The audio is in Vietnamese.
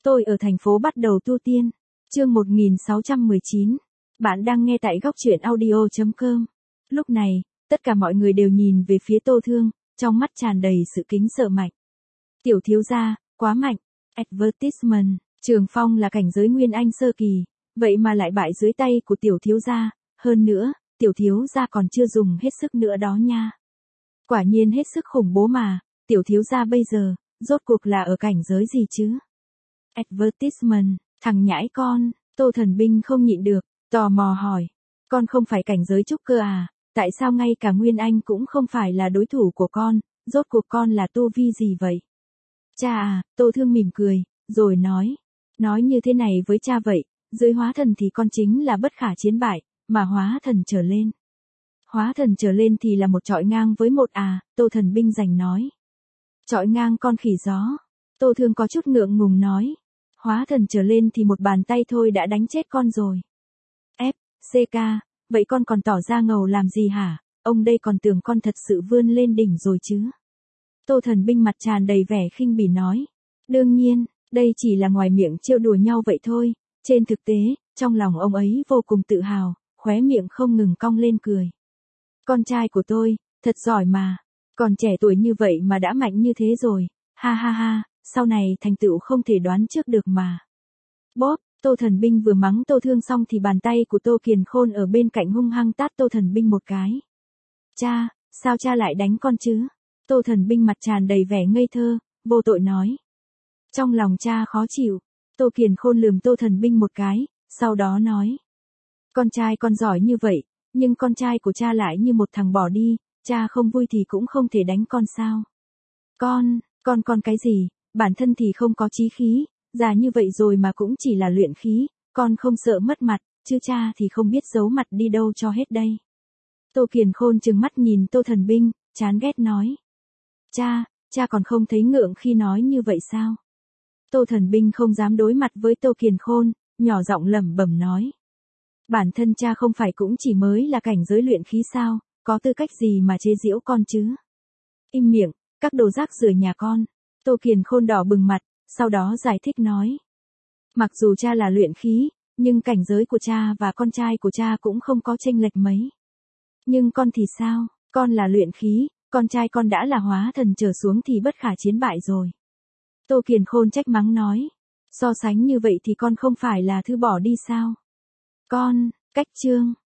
Tôi ở thành phố bắt đầu tu tiên. Chương 1619. Bạn đang nghe tại góc truyện audio.com. Lúc này, tất cả mọi người đều nhìn về phía Tô Thương, trong mắt tràn đầy sự kính sợ mạnh. Tiểu thiếu gia, quá mạnh. Advertisement, Trường Phong là cảnh giới Nguyên Anh sơ kỳ, vậy mà lại bại dưới tay của tiểu thiếu gia, hơn nữa, tiểu thiếu gia còn chưa dùng hết sức nữa đó nha. Quả nhiên hết sức khủng bố mà, tiểu thiếu gia bây giờ, rốt cuộc là ở cảnh giới gì chứ? Advertisement, thằng nhãi con, Tô Thần Binh không nhịn được, tò mò hỏi. Con không phải cảnh giới trúc cơ à, tại sao ngay cả Nguyên Anh cũng không phải là đối thủ của con, rốt cuộc con là tu vi gì vậy? Cha à, Tô Thương mỉm cười, rồi nói như thế này với cha vậy, dưới hóa thần thì con chính là bất khả chiến bại, mà hóa thần trở lên. Hóa thần trở lên thì là một chọi ngang với một à, Tô Thần Binh giành nói. Chọi ngang con khỉ gió. Tô Thương có chút ngượng ngùng nói. Hóa thần trở lên thì một bàn tay thôi đã đánh chết con rồi. CK, vậy con còn tỏ ra ngầu làm gì hả? Ông đây còn tưởng con thật sự vươn lên đỉnh rồi chứ. Tô Thần Binh mặt tràn đầy vẻ khinh bỉ nói. Đương nhiên, đây chỉ là ngoài miệng trêu đùa nhau vậy thôi. Trên thực tế, trong lòng ông ấy vô cùng tự hào, khóe miệng không ngừng cong lên cười. Con trai của tôi, thật giỏi mà. Còn trẻ tuổi như vậy mà đã mạnh như thế rồi. Ha ha ha, sau này thành tựu không thể đoán trước được mà. Bóp, Tô Thần Binh vừa mắng Tô Thương xong thì bàn tay của Tô Kiền Khôn ở bên cạnh hung hăng tát Tô Thần Binh một cái. Cha, sao cha lại đánh con chứ? Tô Thần Binh mặt tràn đầy vẻ ngây thơ, vô tội nói. Trong lòng cha khó chịu, Tô Kiền Khôn lườm Tô Thần Binh một cái, sau đó nói. Con trai con giỏi như vậy, nhưng con trai của cha lại như một thằng bỏ đi, cha không vui thì cũng không thể đánh con sao? Con cái gì, bản thân thì không có chí khí, già như vậy rồi mà cũng chỉ là luyện khí, con không sợ mất mặt, chứ cha thì không biết giấu mặt đi đâu cho hết đây. Tô Kiền Khôn trừng mắt nhìn Tô Thần Binh, chán ghét nói. Cha còn không thấy ngượng khi nói như vậy sao? Tô Thần Binh không dám đối mặt với Tô Kiền Khôn, nhỏ giọng lẩm bẩm nói. Bản thân cha không phải cũng chỉ mới là cảnh giới luyện khí sao, có tư cách gì mà chế giễu con chứ? Im miệng, các đồ rác rưởi nhà con. Tô Kiền Khôn đỏ bừng mặt, sau đó giải thích nói. Mặc dù cha là luyện khí, nhưng cảnh giới của cha và con trai của cha cũng không có chênh lệch mấy. Nhưng con thì sao, con là luyện khí, con trai con đã là hóa thần trở xuống thì bất khả chiến bại rồi. Tô Kiền Khôn trách mắng nói. So sánh như vậy thì con không phải là thứ bỏ đi sao? Cách chương.